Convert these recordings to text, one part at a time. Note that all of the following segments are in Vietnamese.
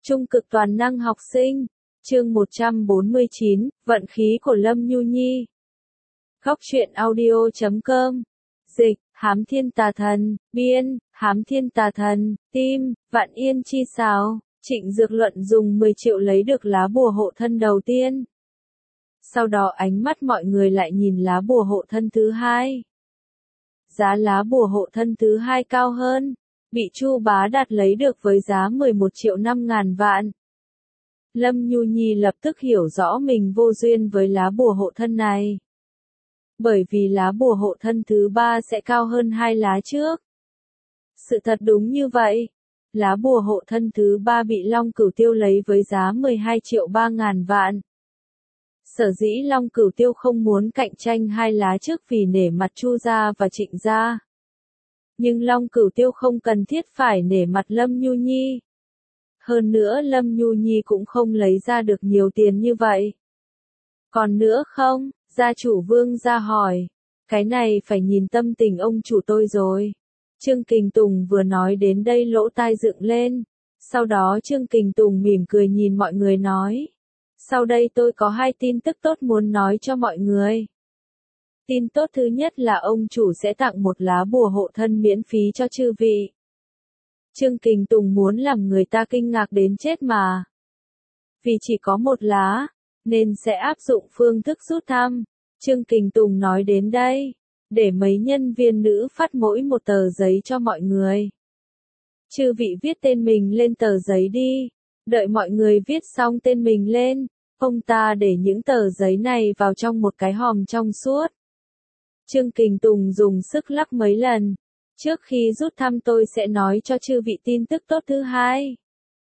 Trung cực toàn năng học sinh. Chương 149, vận khí của Lâm Nhu Nhi. Góc truyện audio.com. Dịch, Hám Thiên Tà Thần, biên, Hám Thiên Tà Thần, tim, Vạn Yên Chi Sào. Trịnh Dược Luận dùng 10 triệu lấy được lá bùa hộ thân đầu tiên. Sau đó ánh mắt mọi người lại nhìn lá bùa hộ thân thứ hai. Giá lá bùa hộ thân thứ hai cao hơn, bị Chu Bá Đạt lấy được với giá 11 triệu 5.000 vạn. Lâm Nhu Nhi lập tức hiểu rõ mình vô duyên với lá bùa hộ thân này. Bởi vì lá bùa hộ thân thứ ba sẽ cao hơn hai lá trước. Sự thật đúng như vậy. Lá bùa hộ thân thứ ba bị Long Cửu Tiêu lấy với giá 12 triệu 3.000 vạn. Sở dĩ Long Cửu Tiêu không muốn cạnh tranh hai lá trước vì nể mặt Chu gia và Trịnh gia. Nhưng Long Cửu Tiêu không cần thiết phải nể mặt Lâm Nhu Nhi. Hơn nữa Lâm Nhu Nhi cũng không lấy ra được nhiều tiền như vậy. Còn nữa không? Gia chủ Vương gia hỏi. Cái này phải nhìn tâm tình ông chủ tôi rồi. Trương Kình Tùng vừa nói đến đây lỗ tai dựng lên. Sau đó Trương Kình Tùng mỉm cười nhìn mọi người nói. Sau đây tôi có hai tin tức tốt muốn nói cho mọi người. Tin tốt thứ nhất là ông chủ sẽ tặng một lá bùa hộ thân miễn phí cho chư vị. Trương Kình Tùng muốn làm người ta kinh ngạc đến chết mà. Vì chỉ có một lá, nên sẽ áp dụng phương thức rút thăm. Trương Kình Tùng nói đến đây, để mấy nhân viên nữ phát mỗi một tờ giấy cho mọi người. Chư vị viết tên mình lên tờ giấy đi. Đợi mọi người viết xong tên mình lên, ông ta để những tờ giấy này vào trong một cái hòm trong suốt. Trương Kình Tùng dùng sức lắc mấy lần. Trước khi rút thăm tôi sẽ nói cho chư vị tin tức tốt thứ hai.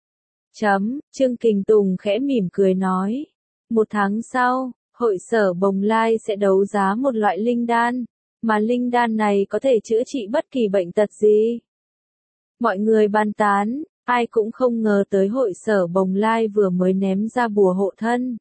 Trương Kình Tùng khẽ mỉm cười nói. 1 tháng sau, hội sở Bồng Lai sẽ đấu giá một loại linh đan, mà linh đan này có thể chữa trị bất kỳ bệnh tật gì. Mọi người bàn tán, ai cũng không ngờ tới hội sở Bồng Lai vừa mới ném ra bùa hộ thân.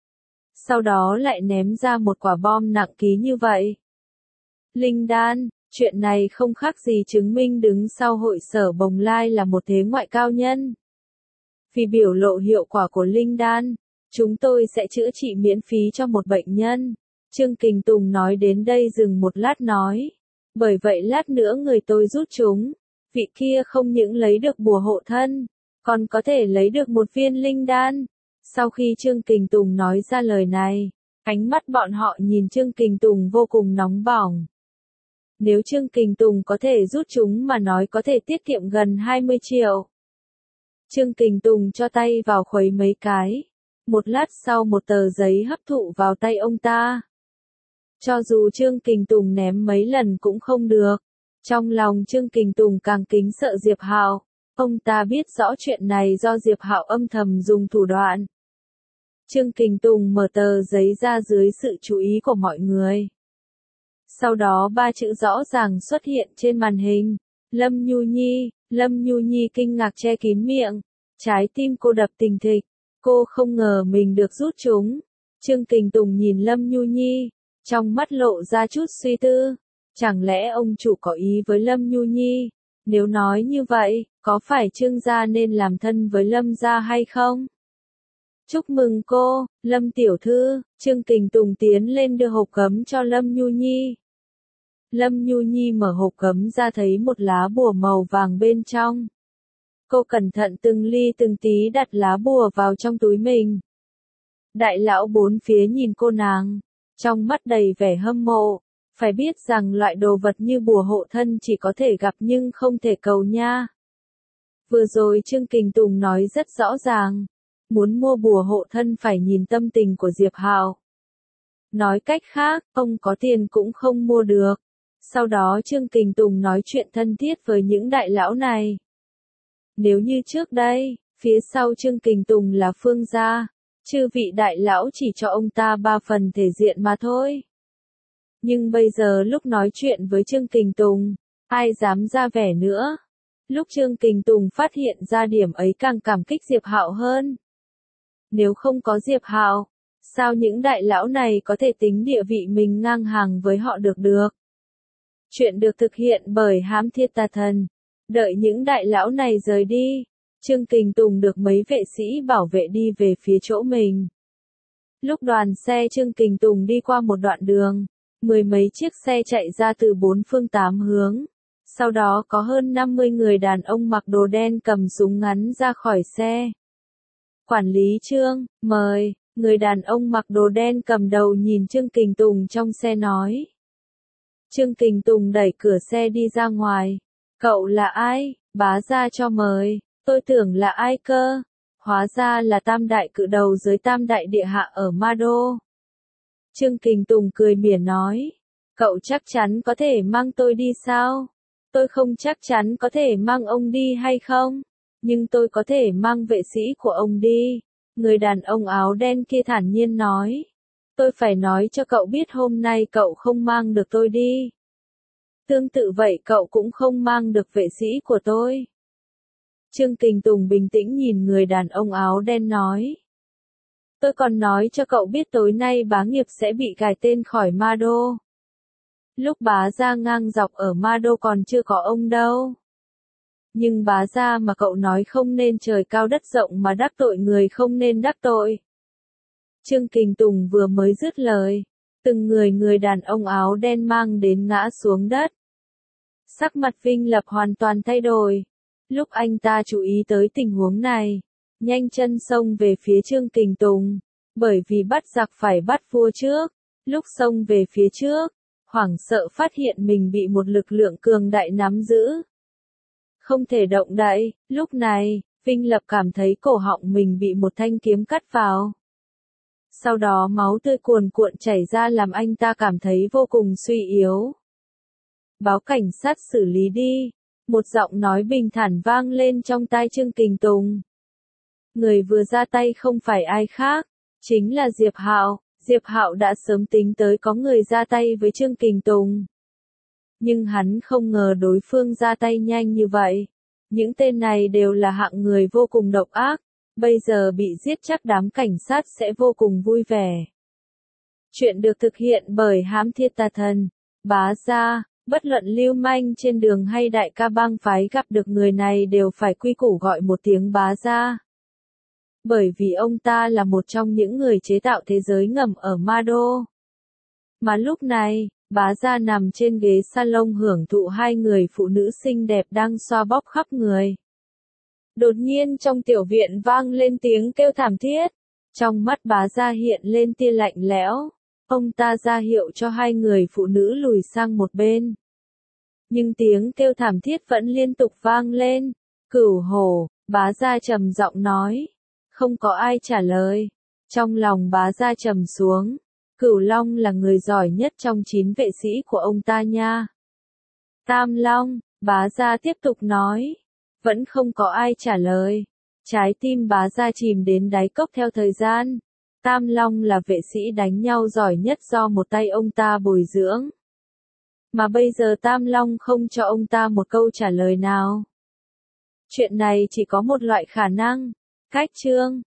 Sau đó lại ném ra một quả bom nặng ký như vậy. Linh đan, chuyện này không khác gì chứng minh đứng sau hội sở Bồng Lai là một thế ngoại cao nhân. Vì biểu lộ hiệu quả của linh đan, chúng tôi sẽ chữa trị miễn phí cho một bệnh nhân. Trương Kình Tùng nói đến đây dừng một lát nói. Bởi vậy lát nữa người tôi rút chúng. Vị kia không những lấy được bùa hộ thân, còn có thể lấy được một viên linh đan. Sau khi Trương Kình Tùng nói ra lời này, ánh mắt bọn họ nhìn Trương Kình Tùng vô cùng nóng bỏng. Nếu Trương Kình Tùng có thể rút chúng mà nói có thể tiết kiệm gần 20 triệu. Trương Kình Tùng cho tay vào khuấy mấy cái. Một lát sau một tờ giấy hấp thụ vào tay ông ta. Cho dù Trương Kình Tùng ném mấy lần cũng không được. Trong lòng Trương Kình Tùng càng kính sợ Diệp Hạo. Ông ta biết rõ chuyện này do Diệp Hạo âm thầm dùng thủ đoạn. Trương Kình Tùng mở tờ giấy ra dưới sự chú ý của mọi người. Sau đó 3 chữ rõ ràng xuất hiện trên màn hình. Lâm Nhu Nhi. Lâm Nhu Nhi kinh ngạc che kín miệng. Trái tim cô đập thình thịch. Cô không ngờ mình được rút chúng. Trương Kình Tùng nhìn Lâm Nhu Nhi. Trong mắt lộ ra chút suy tư. Chẳng lẽ ông chủ có ý với Lâm Nhu Nhi? Nếu nói như vậy, có phải Trương gia nên làm thân với Lâm gia hay không? Chúc mừng cô, Lâm tiểu thư. Trương Kình Tùng tiến lên đưa hộp gấm cho Lâm Nhu Nhi. Lâm Nhu Nhi mở hộp gấm ra thấy một lá bùa màu vàng bên trong. Cô cẩn thận từng ly từng tí đặt lá bùa vào trong túi mình. Đại lão bốn phía nhìn cô nàng, trong mắt đầy vẻ hâm mộ. Phải biết rằng loại đồ vật như bùa hộ thân chỉ có thể gặp nhưng không thể cầu nha. Vừa rồi Trương Kình Tùng nói rất rõ ràng. Muốn mua bùa hộ thân phải nhìn tâm tình của Diệp Hạo. Nói cách khác, ông có tiền cũng không mua được. Sau đó Trương Kình Tùng nói chuyện thân thiết với những đại lão này. Nếu như trước đây, phía sau Trương Kình Tùng là Phương gia, chư vị đại lão chỉ cho ông ta 3 phần thể diện mà thôi. Nhưng bây giờ lúc nói chuyện với Trương Kình Tùng, ai dám ra vẻ nữa. Lúc Trương Kình Tùng phát hiện ra điểm ấy càng cảm kích Diệp Hạo hơn. Nếu không có Diệp Hạo, sao những đại lão này có thể tính địa vị mình ngang hàng với họ được? Chuyện được thực hiện bởi Hám Thiên Tà Thần. Đợi những đại lão này rời đi, Trương Kình Tùng được mấy vệ sĩ bảo vệ đi về phía chỗ mình. Lúc đoàn xe Trương Kình Tùng đi qua một đoạn đường, mười mấy chiếc xe chạy ra từ bốn phương tám hướng. Sau đó có hơn 50 người đàn ông mặc đồ đen cầm súng ngắn ra khỏi xe. Quản lý Trương, mời, người đàn ông mặc đồ đen cầm đầu nhìn Trương Kình Tùng trong xe nói. Trương Kình Tùng đẩy cửa xe đi ra ngoài. Cậu là ai? Bá gia cho mời. Tôi tưởng là ai cơ? Hóa ra là tam đại cự đầu dưới tam đại địa hạ ở Ma Đô. Trương Kình Tùng cười mỉa nói. Cậu chắc chắn có thể mang tôi đi sao? Tôi không chắc chắn có thể mang ông đi hay không, nhưng tôi có thể mang vệ sĩ của ông đi. Người đàn ông áo đen kia thản nhiên nói. Tôi phải nói cho cậu biết hôm nay cậu không mang được tôi đi. Tương tự vậy cậu cũng không mang được vệ sĩ của tôi. Trương Kình Tùng bình tĩnh nhìn người đàn ông áo đen nói. Tôi còn nói cho cậu biết tối nay bá nghiệp sẽ bị gài tên khỏi Ma Đô. Lúc bá gia ngang dọc ở Ma Đô còn chưa có ông đâu. Nhưng bá gia mà cậu nói không nên trời cao đất rộng mà đắc tội người không nên đắc tội. Trương Kình Tùng vừa mới dứt lời, từng người đàn ông áo đen mang đến ngã xuống đất. Sắc mặt Vinh Lập hoàn toàn thay đổi. Lúc anh ta chú ý tới tình huống này, nhanh chân xông về phía Trương Kình Tùng, bởi vì bắt giặc phải bắt vua trước. Lúc xông về phía trước, hoảng sợ phát hiện mình bị một lực lượng cường đại nắm giữ. Không thể động đậy, lúc này, Vinh Lập cảm thấy cổ họng mình bị một thanh kiếm cắt vào. Sau đó máu tươi cuồn cuộn chảy ra làm anh ta cảm thấy vô cùng suy yếu. Báo cảnh sát xử lý đi, một giọng nói bình thản vang lên trong tai Trương Kình Tùng. Người vừa ra tay không phải ai khác, chính là Diệp Hạo. Diệp Hạo đã sớm tính tới có người ra tay với Trương Kình Tùng. Nhưng hắn không ngờ đối phương ra tay nhanh như vậy. Những tên này đều là hạng người vô cùng độc ác, bây giờ bị giết chắc đám cảnh sát sẽ vô cùng vui vẻ. Chuyện được thực hiện bởi Hám Thiên Tà Thần. Bá gia, bất luận lưu manh trên đường hay đại ca bang phái gặp được người này đều phải quy củ gọi một tiếng bá gia. Bởi vì ông ta là một trong những người chế tạo thế giới ngầm ở Ma Đô. Mà lúc này, bá gia nằm trên ghế salon hưởng thụ hai người phụ nữ xinh đẹp đang xoa bóp khắp người. Đột nhiên trong tiểu viện vang lên tiếng kêu thảm thiết. Trong mắt bá gia hiện lên tia lạnh lẽo. Ông ta ra hiệu cho hai người phụ nữ lùi sang một bên. Nhưng tiếng kêu thảm thiết vẫn liên tục vang lên. Cửu hổ, bá gia trầm giọng nói. Không có ai trả lời. Trong lòng bá gia trầm xuống. Cửu Long là người giỏi nhất trong 9 vệ sĩ của ông ta nha. Tam Long, bá gia tiếp tục nói. Vẫn không có ai trả lời. Trái tim bá gia chìm đến đáy cốc theo thời gian. Tam Long là vệ sĩ đánh nhau giỏi nhất do một tay ông ta bồi dưỡng. Mà bây giờ Tam Long không cho ông ta một câu trả lời nào. Chuyện này chỉ có một loại khả năng. Cách Trương